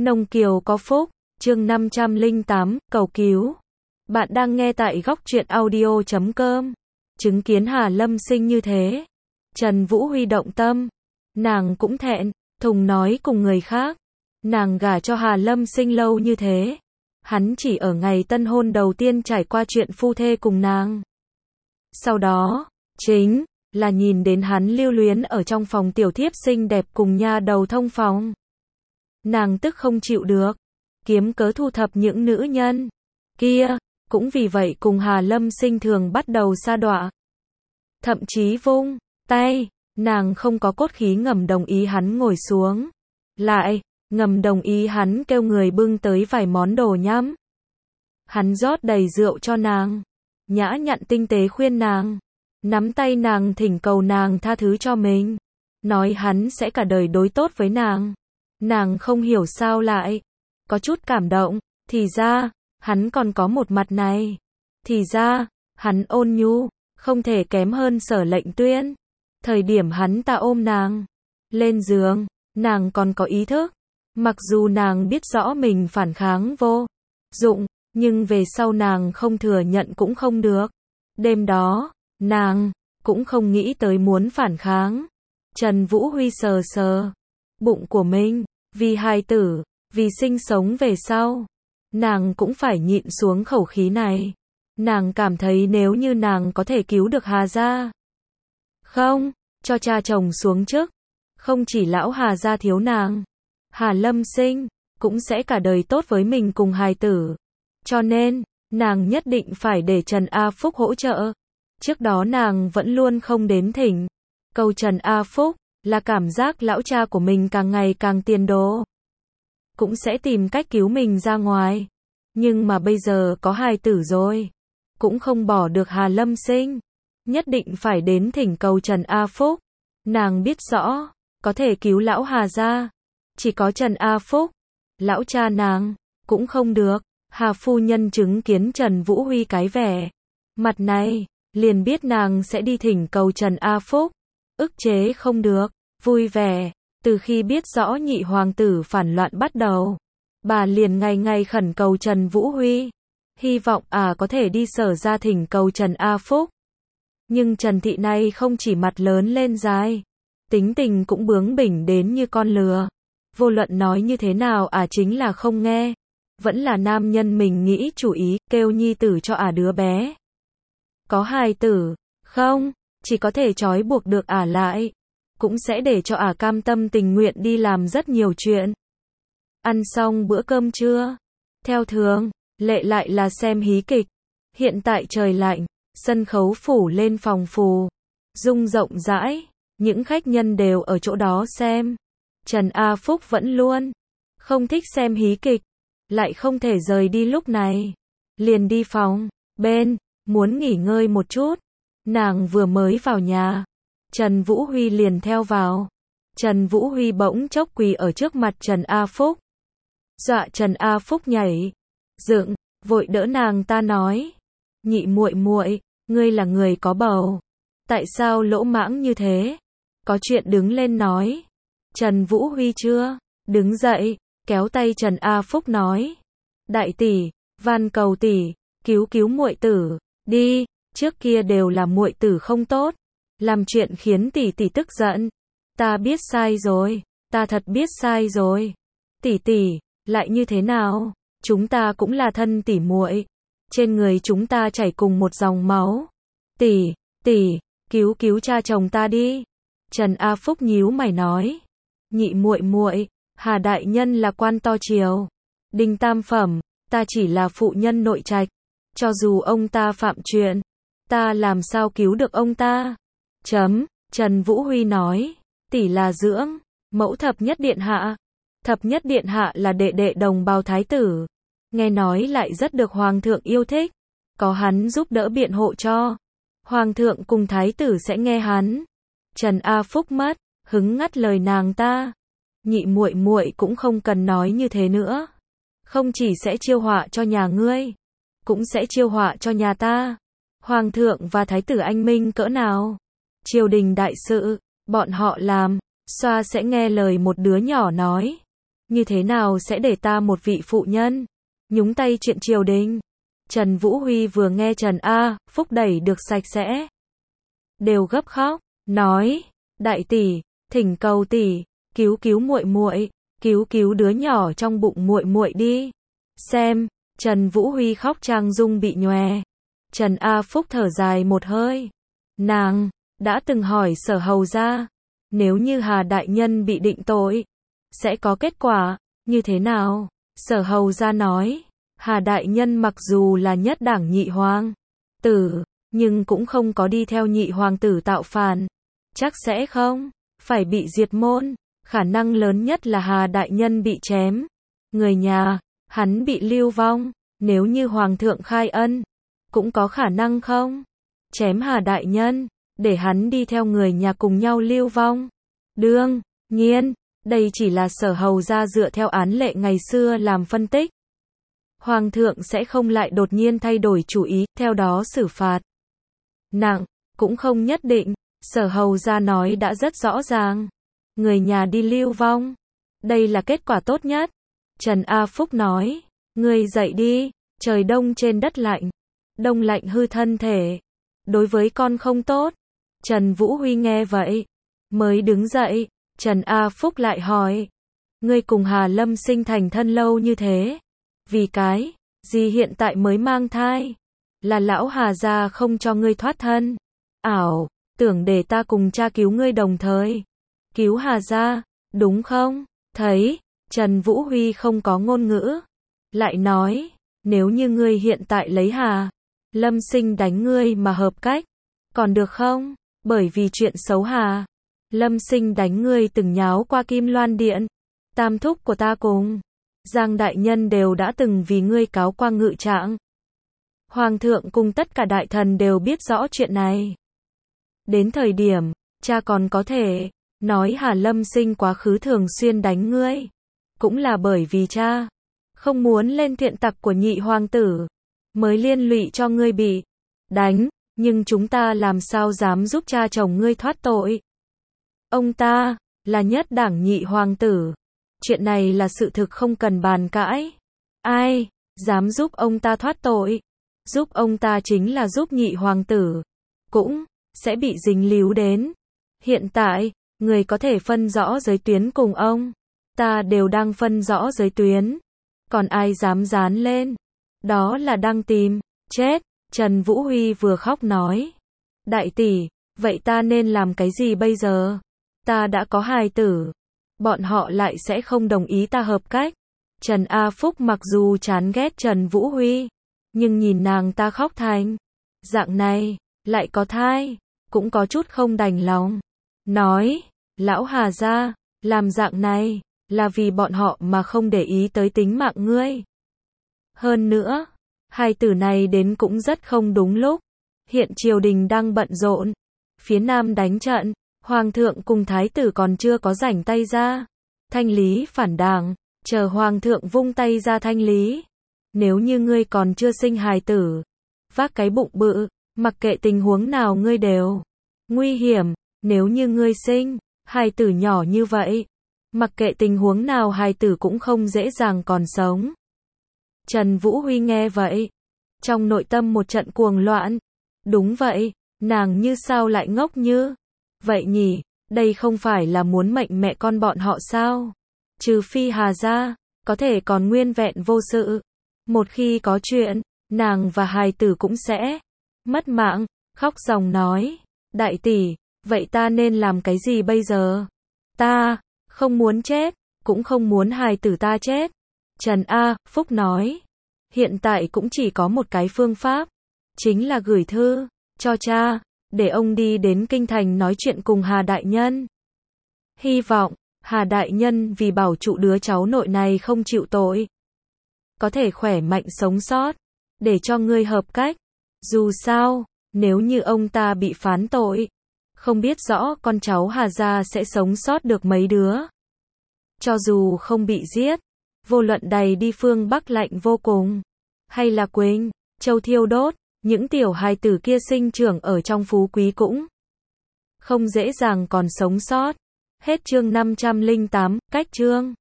Nông Kiều có phúc, chương 508, cầu cứu. Bạn đang nghe tại góc truyện audio.com. Chứng kiến Hà Lâm Sinh như thế, Trần Vũ Huy động tâm. Nàng cũng thẹn, thùng nói cùng người khác. Nàng gả cho Hà Lâm Sinh lâu như thế. Hắn chỉ ở ngày tân hôn đầu tiên trải qua chuyện phu thê cùng nàng. Sau đó, chính là nhìn đến hắn lưu luyến ở trong phòng tiểu thiếp xinh đẹp cùng nha đầu thông phòng. Nàng tức không chịu được, kiếm cớ thu thập những nữ nhân kia, cũng vì vậy cùng Hà Lâm Sinh thường bắt đầu sa đọa. Thậm chí vung tay, nàng không có cốt khí ngầm đồng ý hắn ngồi xuống. Lại, ngầm đồng ý hắn kêu người bưng tới vài món đồ nhắm. Hắn rót đầy rượu cho nàng, nhã nhặn tinh tế khuyên nàng, nắm tay nàng thỉnh cầu nàng tha thứ cho mình, nói hắn sẽ cả đời đối tốt với nàng. Nàng không hiểu sao lại có chút cảm động, thì ra, hắn còn có một mặt này. Thì ra, hắn ôn nhu, không thể kém hơn Sở Lệnh Tuyên. Thời điểm hắn ta ôm nàng lên giường, nàng còn có ý thức. Mặc dù nàng biết rõ mình phản kháng vô dụng, nhưng về sau nàng không thừa nhận cũng không được. Đêm đó, nàng cũng không nghĩ tới muốn phản kháng. Trần Vũ Huy sờ sờ bụng của mình, vì hài tử, vì sinh sống về sau, nàng cũng phải nhịn xuống khẩu khí này. Nàng cảm thấy nếu như nàng có thể cứu được Hà gia, không cho cha chồng xuống chức, không chỉ lão Hà gia thiếu nàng, Hà Lâm Sinh cũng sẽ cả đời tốt với mình cùng hài tử. Cho nên, nàng nhất định phải để Trần A Phúc hỗ trợ. Trước đó nàng vẫn luôn không đến thỉnh cầu Trần A Phúc, là cảm giác lão cha của mình càng ngày càng tiền đồ, cũng sẽ tìm cách cứu mình ra ngoài. Nhưng mà bây giờ có hài tử rồi, cũng không bỏ được Hà Lâm Sinh, nhất định phải đến thỉnh cầu Trần A Phúc. Nàng biết rõ, có thể cứu lão Hà gia, chỉ có Trần A Phúc. Lão cha nàng cũng không được. Hà phu nhân chứng kiến Trần Vũ Huy cái vẻ mặt này, liền biết nàng sẽ đi thỉnh cầu Trần A Phúc. Ức chế không được, vui vẻ. Từ khi biết rõ nhị hoàng tử phản loạn bắt đầu, bà liền ngày ngày khẩn cầu Trần Vũ Huy, hy vọng có thể đi Sở ra thỉnh cầu Trần A Phúc. Nhưng Trần thị này không chỉ mặt lớn lên dài, tính tình cũng bướng bỉnh đến như con lừa. Vô luận nói như thế nào chính là không nghe. Vẫn là nam nhân mình nghĩ chủ ý, kêu nhi tử cho đứa bé có hài tử, không, chỉ có thể trói buộc được lại, cũng sẽ để cho cam tâm tình nguyện đi làm rất nhiều chuyện. Ăn xong bữa cơm trưa, theo thường lệ lại là xem hí kịch. Hiện tại trời lạnh, sân khấu phủ lên phòng phù dung rộng rãi, những khách nhân đều ở chỗ đó xem. Trần A Phúc vẫn luôn không thích xem hí kịch, lại không thể rời đi lúc này, liền đi phòng bên, muốn nghỉ ngơi một chút. Nàng vừa mới vào nhà, Trần Vũ Huy liền theo vào. Trần Vũ Huy bỗng chốc quỳ ở trước mặt Trần A Phúc, dọa Trần A Phúc nhảy dựng, vội đỡ nàng ta nói: "Nhị muội muội, ngươi là người có bầu, tại sao lỗ mãng như thế? Có chuyện đứng lên nói." Trần Vũ Huy chưa đứng dậy, kéo tay Trần A Phúc nói: "Đại tỷ, van cầu tỷ, cứu cứu muội tử đi, trước kia đều là muội tử không tốt, làm chuyện khiến tỷ tỷ tức giận. Ta biết sai rồi, ta thật biết sai rồi. Tỷ tỷ, lại như thế nào? Chúng ta cũng là thân tỷ muội, trên người chúng ta chảy cùng một dòng máu. Tỷ, cứu cứu cha chồng ta đi." Trần A Phúc nhíu mày nói: "Nhị muội muội, Hà đại nhân là quan to triều đình tam phẩm, ta chỉ là phụ nhân nội trạch, cho dù ông ta phạm chuyện, ta làm sao cứu được ông ta?" Trần Vũ Huy nói: "Tỷ là dưỡng mẫu thập nhất điện hạ. Thập nhất điện hạ là đệ đệ đồng bào thái tử, nghe nói lại rất được hoàng thượng yêu thích, có hắn giúp đỡ biện hộ cho, hoàng thượng cùng thái tử sẽ nghe hắn." Trần A Phúc mất hứng ngắt lời nàng ta: "Nhị muội muội cũng không cần nói như thế nữa, không chỉ sẽ chiêu họa cho nhà ngươi, cũng sẽ chiêu họa cho nhà ta. Hoàng thượng và thái tử anh minh cỡ nào, triều đình đại sự, bọn họ làm xoa sẽ nghe lời một đứa nhỏ nói. như thế nào sẽ để ta một vị phụ nhân nhúng tay chuyện triều đình. Trần Vũ Huy vừa nghe Trần A. Phúc đẩy được sạch sẽ, đều gấp khóc, nói: "Đại tỷ, thỉnh cầu tỷ, cứu cứu muội muội, cứu cứu đứa nhỏ trong bụng muội muội đi." Xem, Trần Vũ Huy khóc trang dung bị nhòe. Trần A. Phúc thở dài một hơi. Nàng đã từng hỏi Sở Hầu gia, nếu như Hà đại nhân bị định tội, sẽ có kết quả như thế nào? Sở Hầu gia nói, Hà đại nhân mặc dù là nhất đảng nhị hoàng tử, nhưng cũng không có đi theo nhị hoàng tử tạo phản, chắc sẽ không phải bị diệt môn, khả năng lớn nhất là Hà đại nhân bị chém, người nhà hắn bị lưu vong, nếu như hoàng thượng khai ân, cũng có khả năng không chém Hà đại nhân, để hắn đi theo người nhà cùng nhau lưu vong. Đương nhiên, đây chỉ là Sở Hầu gia dựa theo án lệ ngày xưa làm phân tích. Hoàng thượng sẽ không lại đột nhiên thay đổi chủ ý, theo đó xử phạt nặng, cũng không nhất định. Sở Hầu gia nói đã rất rõ ràng, người nhà đi lưu vong, đây là kết quả tốt nhất. Trần A. Phúc nói, ngươi dậy đi, trời đông trên đất lạnh, đông lạnh hư thân thể, đối với con không tốt. Trần Vũ Huy nghe vậy, mới đứng dậy. Trần A. Phúc lại hỏi, ngươi cùng Hà Lâm Sinh thành thân lâu như thế, vì cái gì hiện tại mới mang thai? Là lão Hà gia không cho ngươi thoát thân? Ảo, tưởng để ta cùng cha cứu ngươi đồng thời cứu Hà gia, đúng không? Thấy Trần Vũ Huy không có ngôn ngữ, lại nói, nếu như ngươi hiện tại lấy Hà Lâm Sinh đánh ngươi mà hợp cách, còn được không? Bởi vì chuyện xấu Hà Lâm Sinh đánh ngươi từng nháo qua Kim Loan Điện, tam thúc của ta cùng Giang đại nhân đều đã từng vì ngươi cáo qua ngự trạng. Hoàng thượng cùng tất cả đại thần đều biết rõ chuyện này. Đến thời điểm, cha còn có thể nói Hà Lâm Sinh quá khứ thường xuyên đánh ngươi, cũng là bởi vì cha không muốn lên thiện tặc của nhị hoàng tử, mới liên lụy cho ngươi bị đánh, nhưng chúng ta làm sao dám giúp cha chồng ngươi thoát tội. Ông ta là nhất đảng nhị hoàng tử, chuyện này là sự thực không cần bàn cãi. Ai dám giúp ông ta thoát tội, giúp ông ta chính là giúp nhị hoàng tử, cũng sẽ bị dính líu đến. Hiện tại, người có thể phân rõ giới tuyến cùng ông ta đều đang phân rõ giới tuyến, còn ai dám dán lên, đó là đang tìm chết. Trần Vũ Huy vừa khóc nói, đại tỷ, vậy ta nên làm cái gì bây giờ? Ta đã có hài tử, bọn họ lại sẽ không đồng ý ta hợp cách. Trần A. Phúc mặc dù chán ghét Trần Vũ Huy, nhưng nhìn nàng ta khóc thành dạng này, lại có thai, cũng có chút không đành lòng. Nói, lão Hà gia làm dạng này, là vì bọn họ mà không để ý tới tính mạng ngươi. Hơn nữa, hai tử này đến cũng rất không đúng lúc. Hiện triều đình đang bận rộn, phía Nam đánh trận, Hoàng thượng cùng Thái tử còn chưa có rảnh tay ra thanh lý phản đảng, chờ Hoàng thượng vung tay ra thanh lý. Nếu như ngươi còn chưa sinh hài tử, vác cái bụng bự, mặc kệ tình huống nào ngươi đều nguy hiểm. Nếu như ngươi sinh hài tử nhỏ như vậy, mặc kệ tình huống nào hài tử cũng không dễ dàng còn sống. Trần Vũ Huy nghe vậy, trong nội tâm một trận cuồng loạn. Đúng vậy, nàng như sao lại ngốc như vậy nhỉ? Đây không phải là muốn mệnh mẹ con bọn họ sao? Trừ phi Hà gia có thể còn nguyên vẹn vô sự, một khi có chuyện, nàng và hài tử cũng sẽ mất mạng. Khóc ròng nói, đại tỷ, vậy ta nên làm cái gì bây giờ? Ta không muốn chết, cũng không muốn hài tử ta chết. Trần A. Phúc nói, hiện tại cũng chỉ có một cái phương pháp, chính là gửi thư cho cha, để ông đi đến kinh thành nói chuyện cùng Hà đại nhân. Hy vọng Hà đại nhân vì bảo trụ đứa cháu nội này không chịu tội, có thể khỏe mạnh sống sót, để cho ngươi hợp cách. Dù sao, nếu như ông ta bị phán tội, không biết rõ con cháu Hà gia sẽ sống sót được mấy đứa. Cho dù không bị giết, vô luận đầy đi phương Bắc lạnh vô cùng, hay là Quỳnh Châu thiêu đốt, những tiểu hài tử kia sinh trưởng ở trong phú quý cũng không dễ dàng còn sống sót. Hết chương 508, cách chương